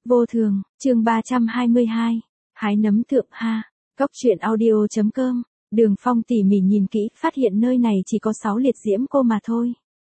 Vô thường, chương 322. Hái nấm thượng ha. Cốc truyện audio.com. Đường Phong tỉ mỉ nhìn kỹ, phát hiện nơi này chỉ có 6 liệt diễm cô mà thôi.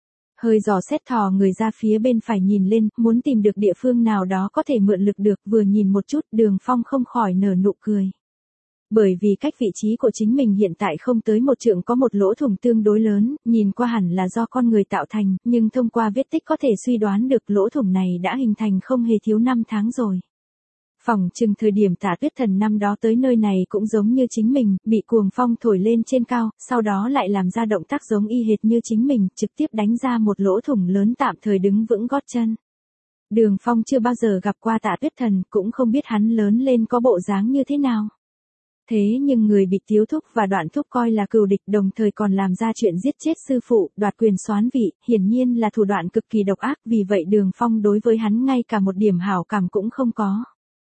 Hơi dò xét thò người ra phía bên phải nhìn lên, muốn tìm được địa phương nào đó có thể mượn lực được, vừa nhìn một chút, Đường Phong không khỏi nở nụ cười. Bởi vì cách vị trí của chính mình hiện tại không tới một trượng có một lỗ thủng tương đối lớn, nhìn qua hẳn là do con người tạo thành, nhưng thông qua vết tích có thể suy đoán được lỗ thủng này đã hình thành không hề thiếu 5 tháng rồi. Phỏng chừng thời điểm Tả Tuyết Thần năm đó tới nơi này cũng giống như chính mình, bị cuồng phong thổi lên trên cao, sau đó lại làm ra động tác giống y hệt như chính mình, trực tiếp đánh ra một lỗ thủng lớn tạm thời đứng vững gót chân. Đường Phong chưa bao giờ gặp qua Tả Tuyết Thần, cũng không biết hắn lớn lên có bộ dáng như thế nào. Thế nhưng người bị Tiếu Thúc và Đoạn Thúc coi là cừu địch, đồng thời còn làm ra chuyện giết chết sư phụ, đoạt quyền soán vị, hiển nhiên là thủ đoạn cực kỳ độc ác, vì vậy Đường Phong đối với hắn ngay cả một điểm hảo cảm cũng không có.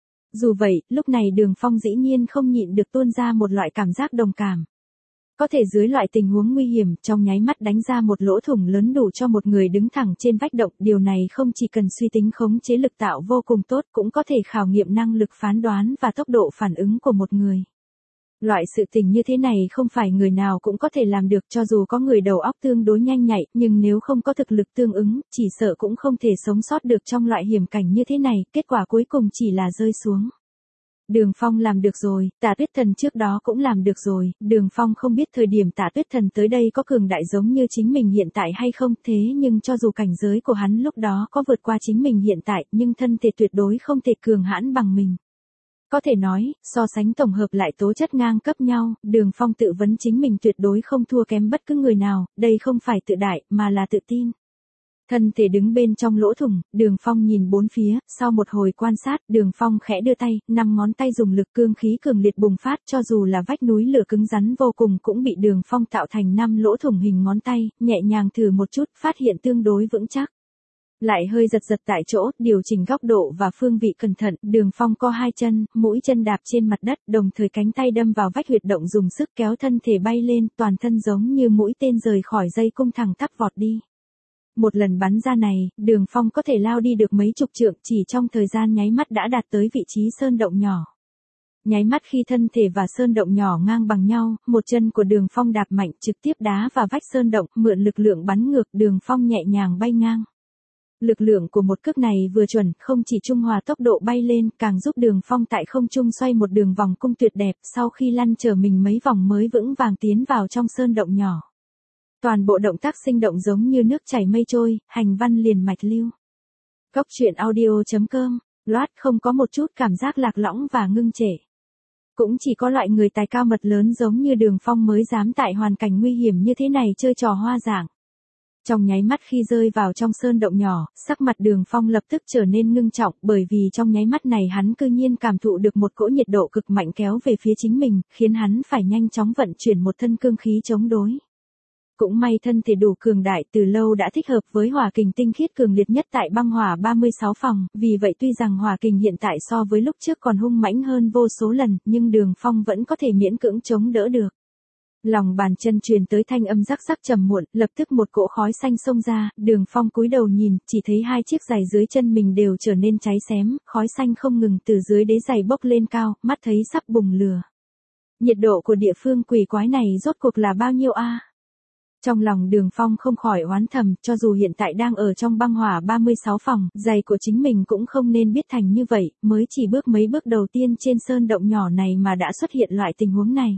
Dù vậy, lúc này Đường Phong dĩ nhiên không nhịn được tuôn ra một loại cảm giác đồng cảm. Có thể dưới loại tình huống nguy hiểm, trong nháy mắt đánh ra một lỗ thủng lớn đủ cho một người đứng thẳng trên vách động, điều này không chỉ cần suy tính khống chế lực tạo vô cùng tốt, cũng có thể khảo nghiệm năng lực phán đoán và tốc độ phản ứng của một người. Loại sự tình như thế này không phải người nào cũng có thể làm được, cho dù có người đầu óc tương đối nhanh nhạy, nhưng nếu không có thực lực tương ứng, chỉ sợ cũng không thể sống sót được trong loại hiểm cảnh như thế này, kết quả cuối cùng chỉ là rơi xuống. Đường Phong làm được rồi, Tả Tuyết Thần trước đó cũng làm được rồi, Đường Phong không biết thời điểm Tả Tuyết Thần tới đây có cường đại giống như chính mình hiện tại hay không, thế nhưng cho dù cảnh giới của hắn lúc đó có vượt qua chính mình hiện tại, nhưng thân thể tuyệt đối không thể cường hãn bằng mình. Có thể nói, so sánh tổng hợp lại tố chất ngang cấp nhau, Đường Phong tự vấn chính mình tuyệt đối không thua kém bất cứ người nào, đây không phải tự đại, mà là tự tin. Thân thể đứng bên trong lỗ thủng, Đường Phong nhìn bốn phía, sau một hồi quan sát, Đường Phong khẽ đưa tay, 5 ngón tay dùng lực cương khí cường liệt bùng phát, cho dù là vách núi lửa cứng rắn vô cùng cũng bị Đường Phong tạo thành 5 lỗ thủng hình ngón tay, nhẹ nhàng thử một chút, phát hiện tương đối vững chắc. Lại hơi giật giật tại chỗ, điều chỉnh góc độ và phương vị cẩn thận, Đường Phong co 2 chân, mũi chân đạp trên mặt đất, đồng thời cánh tay đâm vào vách huyệt động dùng sức kéo thân thể bay lên, toàn thân giống như mũi tên rời khỏi dây cung thẳng tắp vọt đi. Một lần bắn ra này, Đường Phong có thể lao đi được mấy chục trượng, chỉ trong thời gian nháy mắt đã đạt tới vị trí sơn động nhỏ. Nháy mắt khi thân thể và sơn động nhỏ ngang bằng nhau, một chân của Đường Phong đạp mạnh trực tiếp đá vào vách sơn động, mượn lực lượng bắn ngược, Đường Phong nhẹ nhàng bay ngang. Lực lượng của một cước này vừa chuẩn, không chỉ trung hòa tốc độ bay lên, càng giúp Đường Phong tại không trung xoay một đường vòng cung tuyệt đẹp, sau khi lăn trở mình mấy vòng mới vững vàng tiến vào trong sơn động nhỏ. Toàn bộ động tác sinh động giống như nước chảy mây trôi, hành văn liền mạch lưu. Cốc truyện audio.com, loát không có một chút cảm giác lạc lõng và ngưng trệ. Cũng chỉ có loại người tài cao mật lớn giống như Đường Phong mới dám tại hoàn cảnh nguy hiểm như thế này chơi trò hoa dạng. Trong nháy mắt khi rơi vào trong sơn động nhỏ, sắc mặt Đường Phong lập tức trở nên ngưng trọng, bởi vì trong nháy mắt này hắn cư nhiên cảm thụ được một cỗ nhiệt độ cực mạnh kéo về phía chính mình, khiến hắn phải nhanh chóng vận chuyển một thân cương khí chống đối. Cũng may thân thể đủ cường đại, từ lâu đã thích hợp với hỏa kình tinh khiết cường liệt nhất tại băng hỏa 36 phòng, vì vậy tuy rằng hỏa kình hiện tại so với lúc trước còn hung mãnh hơn vô số lần, nhưng Đường Phong vẫn có thể miễn cưỡng chống đỡ được. Lòng bàn chân truyền tới thanh âm rắc rắc trầm muộn, lập tức một cỗ khói xanh xông ra, Đường Phong cúi đầu nhìn, chỉ thấy 2 chiếc giày dưới chân mình đều trở nên cháy xém, khói xanh không ngừng từ dưới đế giày bốc lên cao, mắt thấy sắp bùng lửa. Nhiệt độ của địa phương quỷ quái này rốt cuộc là bao nhiêu a? Trong lòng Đường Phong không khỏi oán thầm, cho dù hiện tại đang ở trong băng hỏa 36 phòng, giày của chính mình cũng không nên biết thành như vậy, mới chỉ bước mấy bước đầu tiên trên sơn động nhỏ này mà đã xuất hiện loại tình huống này.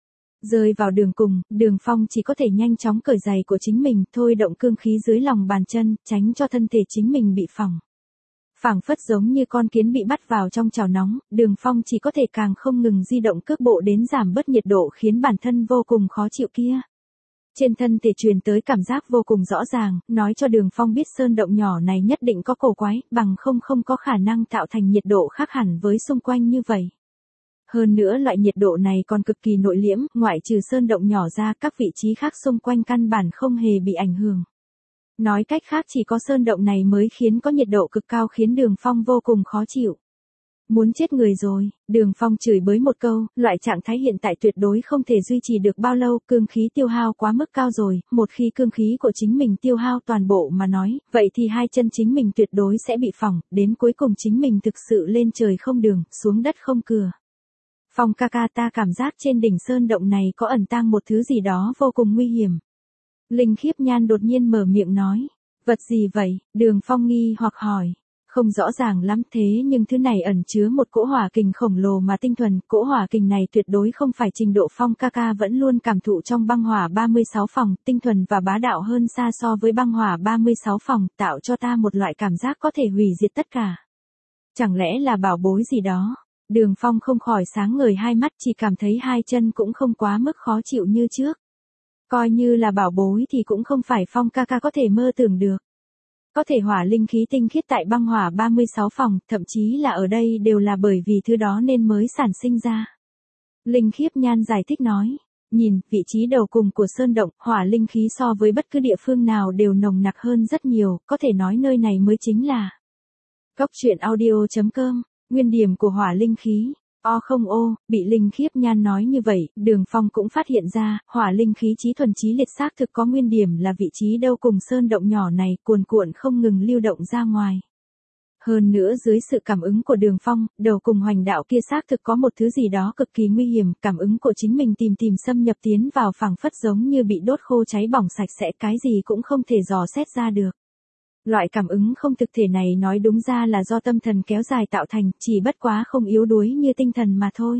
Rơi vào đường cùng, Đường Phong chỉ có thể nhanh chóng cởi giày của chính mình, thôi động cương khí dưới lòng bàn chân, tránh cho thân thể chính mình bị phỏng. Phảng phất giống như con kiến bị bắt vào trong chảo nóng, Đường Phong chỉ có thể càng không ngừng di động cước bộ đến giảm bớt nhiệt độ khiến bản thân vô cùng khó chịu kia. Trên thân thể truyền tới cảm giác vô cùng rõ ràng, nói cho Đường Phong biết sơn động nhỏ này nhất định có cổ quái, bằng không có khả năng tạo thành nhiệt độ khác hẳn với xung quanh như vậy. Hơn nữa loại nhiệt độ này còn cực kỳ nội liễm, ngoại trừ sơn động nhỏ ra, các vị trí khác xung quanh căn bản không hề bị ảnh hưởng. Nói cách khác chỉ có sơn động này mới khiến có nhiệt độ cực cao khiến Đường Phong vô cùng khó chịu. Muốn chết người rồi, Đường Phong chửi bới một câu, loại trạng thái hiện tại tuyệt đối không thể duy trì được bao lâu, cương khí tiêu hao quá mức cao rồi, một khi cương khí của chính mình tiêu hao toàn bộ mà nói, vậy thì hai chân chính mình tuyệt đối sẽ bị phỏng, đến cuối cùng chính mình thực sự lên trời không đường, xuống đất không cửa. Phong ca ca, ta cảm giác trên đỉnh sơn động này có ẩn tàng một thứ gì đó vô cùng nguy hiểm. Linh Khiếp Nhan đột nhiên mở miệng nói, vật gì vậy? Đường Phong nghi hoặc hỏi. Không rõ ràng lắm thế nhưng thứ này ẩn chứa một cỗ hỏa kình khổng lồ mà tinh thuần, cỗ hỏa kình này tuyệt đối không phải trình độ Phong ca ca vẫn luôn cảm thụ trong băng hỏa 36 phòng, tinh thuần và bá đạo hơn xa so với băng hỏa 36 phòng, tạo cho ta một loại cảm giác có thể hủy diệt tất cả. Chẳng lẽ là bảo bối gì đó? Đường Phong không khỏi sáng ngời hai mắt, chỉ cảm thấy hai chân cũng không quá mức khó chịu như trước. Coi như là bảo bối thì cũng không phải Phong ca ca có thể mơ tưởng được. Có thể hỏa linh khí tinh khiết tại băng hỏa 36 phòng, thậm chí là ở đây đều là bởi vì thứ đó nên mới sản sinh ra. Linh Khiếp Nhan giải thích nói, nhìn, vị trí đầu cùng của sơn động, hỏa linh khí so với bất cứ địa phương nào đều nồng nặc hơn rất nhiều, có thể nói nơi này mới chính là Cốc truyện audio.com, nguyên điểm của hỏa linh khí. Bị Linh Khiếp Nhan nói như vậy, Đường Phong cũng phát hiện ra, hỏa linh khí chí thuần chí liệt xác thực có nguyên điểm là vị trí đâu cùng sơn động nhỏ này, cuồn cuộn không ngừng lưu động ra ngoài. Hơn nữa dưới sự cảm ứng của Đường Phong, đầu cùng hoành đạo kia xác thực có một thứ gì đó cực kỳ nguy hiểm, cảm ứng của chính mình tìm xâm nhập tiến vào phảng phất giống như bị đốt khô cháy bỏng sạch sẽ, cái gì cũng không thể dò xét ra được. Loại cảm ứng không thực thể này nói đúng ra là do tâm thần kéo dài tạo thành, chỉ bất quá không yếu đuối như tinh thần mà thôi.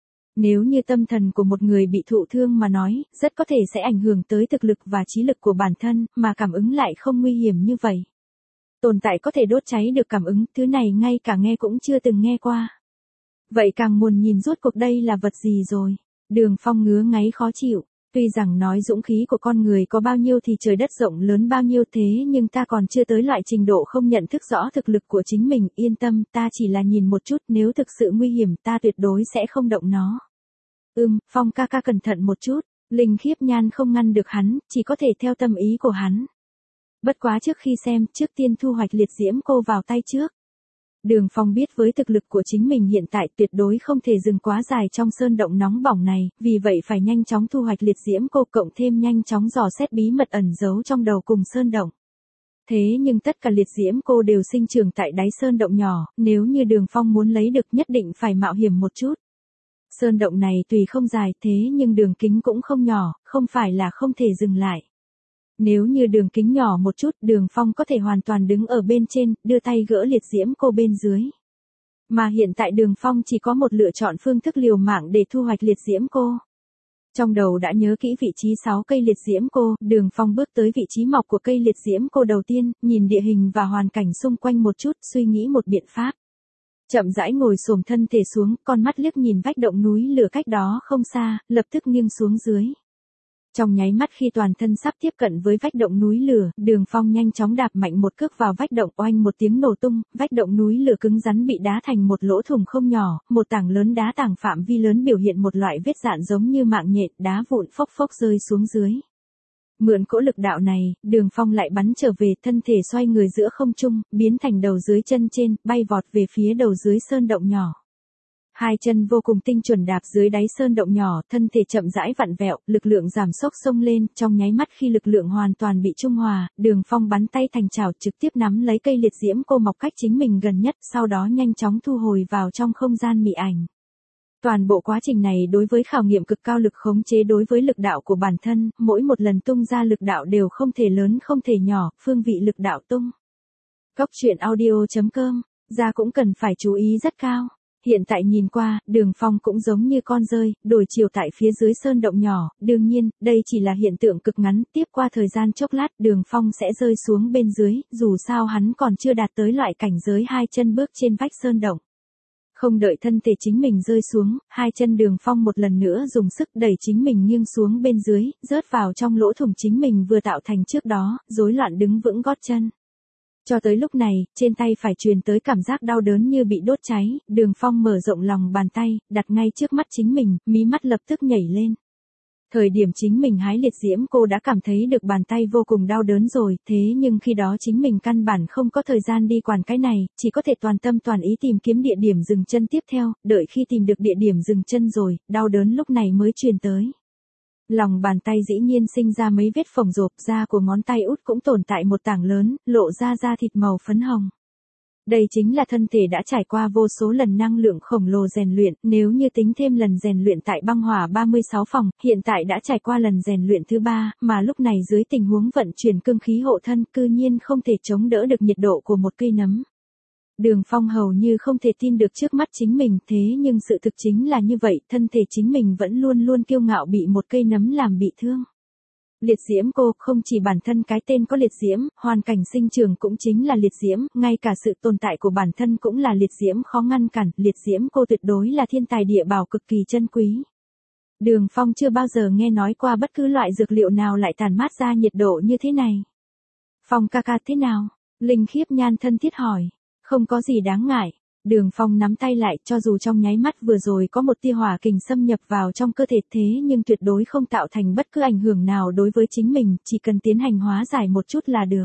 Nếu như tâm thần của một người bị thụ thương mà nói, rất có thể sẽ ảnh hưởng tới thực lực và trí lực của bản thân, mà cảm ứng lại không nguy hiểm như vậy. Tồn tại có thể đốt cháy được cảm ứng, thứ này ngay cả nghe cũng chưa từng nghe qua. Vậy càng muốn nhìn rốt cuộc đây là vật gì rồi. Đường Phong ngứa ngáy khó chịu. Tuy rằng nói dũng khí của con người có bao nhiêu thì trời đất rộng lớn bao nhiêu thế nhưng ta còn chưa tới loại trình độ không nhận thức rõ thực lực của chính mình, yên tâm, ta chỉ là nhìn một chút, nếu thực sự nguy hiểm ta tuyệt đối sẽ không động nó. Phong ca ca cẩn thận một chút, Linh Khiếp Nhan không ngăn được hắn, chỉ có thể theo tâm ý của hắn. Bất quá trước khi xem, trước tiên thu hoạch liệt diễm cô vào tay trước. Đường Phong biết với thực lực của chính mình hiện tại tuyệt đối không thể dừng quá dài trong sơn động nóng bỏng này, vì vậy phải nhanh chóng thu hoạch liệt diễm cô cộng thêm nhanh chóng dò xét bí mật ẩn giấu trong đầu cùng sơn động. Thế nhưng tất cả liệt diễm cô đều sinh trưởng tại đáy sơn động nhỏ, nếu như Đường Phong muốn lấy được nhất định phải mạo hiểm một chút. Sơn động này tuy không dài thế nhưng đường kính cũng không nhỏ, không phải là không thể dừng lại. Nếu như đường kính nhỏ một chút, Đường Phong có thể hoàn toàn đứng ở bên trên, đưa tay gỡ liệt diễm cô bên dưới. Mà hiện tại Đường Phong chỉ có một lựa chọn phương thức liều mạng để thu hoạch liệt diễm cô. Trong đầu đã nhớ kỹ vị trí 6 cây liệt diễm cô, Đường Phong bước tới vị trí mọc của cây liệt diễm cô đầu tiên, nhìn địa hình và hoàn cảnh xung quanh một chút, suy nghĩ một biện pháp. Chậm rãi ngồi xổm thân thể xuống, con mắt liếc nhìn vách động núi lửa cách đó không xa, lập tức nghiêng xuống dưới. Trong nháy mắt khi toàn thân sắp tiếp cận với vách động núi lửa, Đường Phong nhanh chóng đạp mạnh một cước vào vách động, oanh một tiếng nổ tung, vách động núi lửa cứng rắn bị đá thành một lỗ thủng không nhỏ, một tảng lớn đá tảng phạm vi lớn biểu hiện một loại vết dạn giống như mạng nhện, đá vụn phốc phốc rơi xuống dưới. Mượn cỗ lực đạo này, Đường Phong lại bắn trở về, thân thể xoay người giữa không trung, biến thành đầu dưới chân trên, bay vọt về phía đầu dưới sơn động nhỏ. Hai chân vô cùng tinh chuẩn đạp dưới đáy sơn động nhỏ, thân thể chậm rãi vặn vẹo, lực lượng giảm sốc xông lên, trong nháy mắt khi lực lượng hoàn toàn bị trung hòa, Đường Phong bắn tay thành chảo trực tiếp nắm lấy cây liệt diễm cô mọc cách chính mình gần nhất, sau đó nhanh chóng thu hồi vào trong không gian mị ảnh. Toàn bộ quá trình này đối với khảo nghiệm cực cao lực khống chế đối với lực đạo của bản thân, mỗi một lần tung ra lực đạo đều không thể lớn không thể nhỏ, phương vị lực đạo tung. Cốc truyện audio.com, ra cũng cần phải chú ý rất cao. Hiện tại nhìn qua, Đường Phong cũng giống như con rơi, đổi chiều tại phía dưới sơn động nhỏ, đương nhiên, đây chỉ là hiện tượng cực ngắn, tiếp qua thời gian chốc lát Đường Phong sẽ rơi xuống bên dưới, dù sao hắn còn chưa đạt tới loại cảnh giới hai chân bước trên vách sơn động. Không đợi thân thể chính mình rơi xuống, hai chân Đường Phong một lần nữa dùng sức đẩy chính mình nghiêng xuống bên dưới, rớt vào trong lỗ thủng chính mình vừa tạo thành trước đó, rối loạn đứng vững gót chân. Cho tới lúc này, trên tay phải truyền tới cảm giác đau đớn như bị đốt cháy, Đường Phong mở rộng lòng bàn tay, đặt ngay trước mắt chính mình, mí mắt lập tức nhảy lên. Thời điểm chính mình hái liệt diễm cô đã cảm thấy được bàn tay vô cùng đau đớn rồi, thế nhưng khi đó chính mình căn bản không có thời gian đi quản cái này, chỉ có thể toàn tâm toàn ý tìm kiếm địa điểm dừng chân tiếp theo, đợi khi tìm được địa điểm dừng chân rồi, đau đớn lúc này mới truyền tới. Lòng bàn tay dĩ nhiên sinh ra mấy vết phồng rộp, da của ngón tay út cũng tồn tại một tảng lớn, lộ ra da thịt màu phấn hồng. Đây chính là thân thể đã trải qua vô số lần năng lượng khổng lồ rèn luyện, nếu như tính thêm lần rèn luyện tại băng hỏa 36 phòng, hiện tại đã trải qua lần rèn luyện thứ 3, mà lúc này dưới tình huống vận chuyển cương khí hộ thân, cư nhiên không thể chống đỡ được nhiệt độ của một cây nấm. Đường Phong hầu như không thể tin được trước mắt chính mình, thế nhưng sự thực chính là như vậy, thân thể chính mình vẫn luôn luôn kiêu ngạo bị một cây nấm làm bị thương. Liệt diễm cô không chỉ bản thân cái tên có liệt diễm, hoàn cảnh sinh trường cũng chính là liệt diễm, ngay cả sự tồn tại của bản thân cũng là liệt diễm khó ngăn cản, liệt diễm cô tuyệt đối là thiên tài địa bảo cực kỳ chân quý. Đường Phong chưa bao giờ nghe nói qua bất cứ loại dược liệu nào lại tản mát ra nhiệt độ như thế này. Phong ca ca thế nào? Linh Khiếp Nhan thân thiết hỏi. Không có gì đáng ngại. Đường Phong nắm tay lại, cho dù trong nháy mắt vừa rồi có một tia hỏa kình xâm nhập vào trong cơ thể thế nhưng tuyệt đối không tạo thành bất cứ ảnh hưởng nào đối với chính mình, chỉ cần tiến hành hóa giải một chút là được.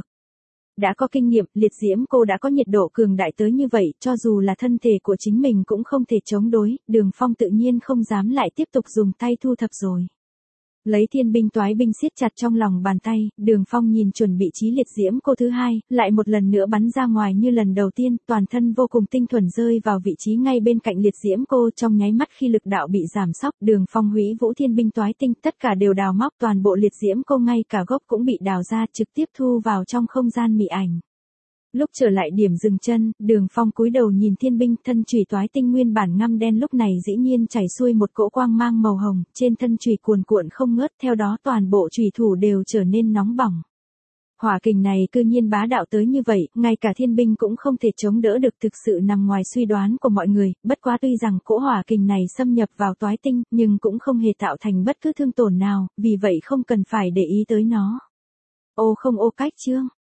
Đã có kinh nghiệm, liệt diễm cô đã có nhiệt độ cường đại tới như vậy, cho dù là thân thể của chính mình cũng không thể chống đối, Đường Phong tự nhiên không dám lại tiếp tục dùng tay thu thập rồi. Lấy thiên binh toái binh siết chặt trong lòng bàn tay, Đường Phong nhìn chuẩn bị trí liệt diễm cô thứ 2, lại một lần nữa bắn ra ngoài như lần đầu tiên, toàn thân vô cùng tinh thuần rơi vào vị trí ngay bên cạnh liệt diễm cô, trong nháy mắt khi lực đạo bị giảm sóc, Đường Phong hủy vũ thiên binh toái tinh, tất cả đều đào móc, toàn bộ liệt diễm cô ngay cả gốc cũng bị đào ra, trực tiếp thu vào trong không gian mị ảnh. Lúc trở lại điểm dừng chân, Đường Phong cúi đầu nhìn thiên binh, thân chùy toái tinh nguyên bản ngăm đen lúc này dĩ nhiên chảy xuôi một cỗ quang mang màu hồng, trên thân chùy cuồn cuộn không ngớt, theo đó toàn bộ chùy thủ đều trở nên nóng bỏng. Hỏa kình này cư nhiên bá đạo tới như vậy, ngay cả thiên binh cũng không thể chống đỡ được, thực sự nằm ngoài suy đoán của mọi người, bất quá tuy rằng cỗ hỏa kình này xâm nhập vào toái tinh, nhưng cũng không hề tạo thành bất cứ thương tổn nào, vì vậy không cần phải để ý tới nó. Ô không ô cách chương.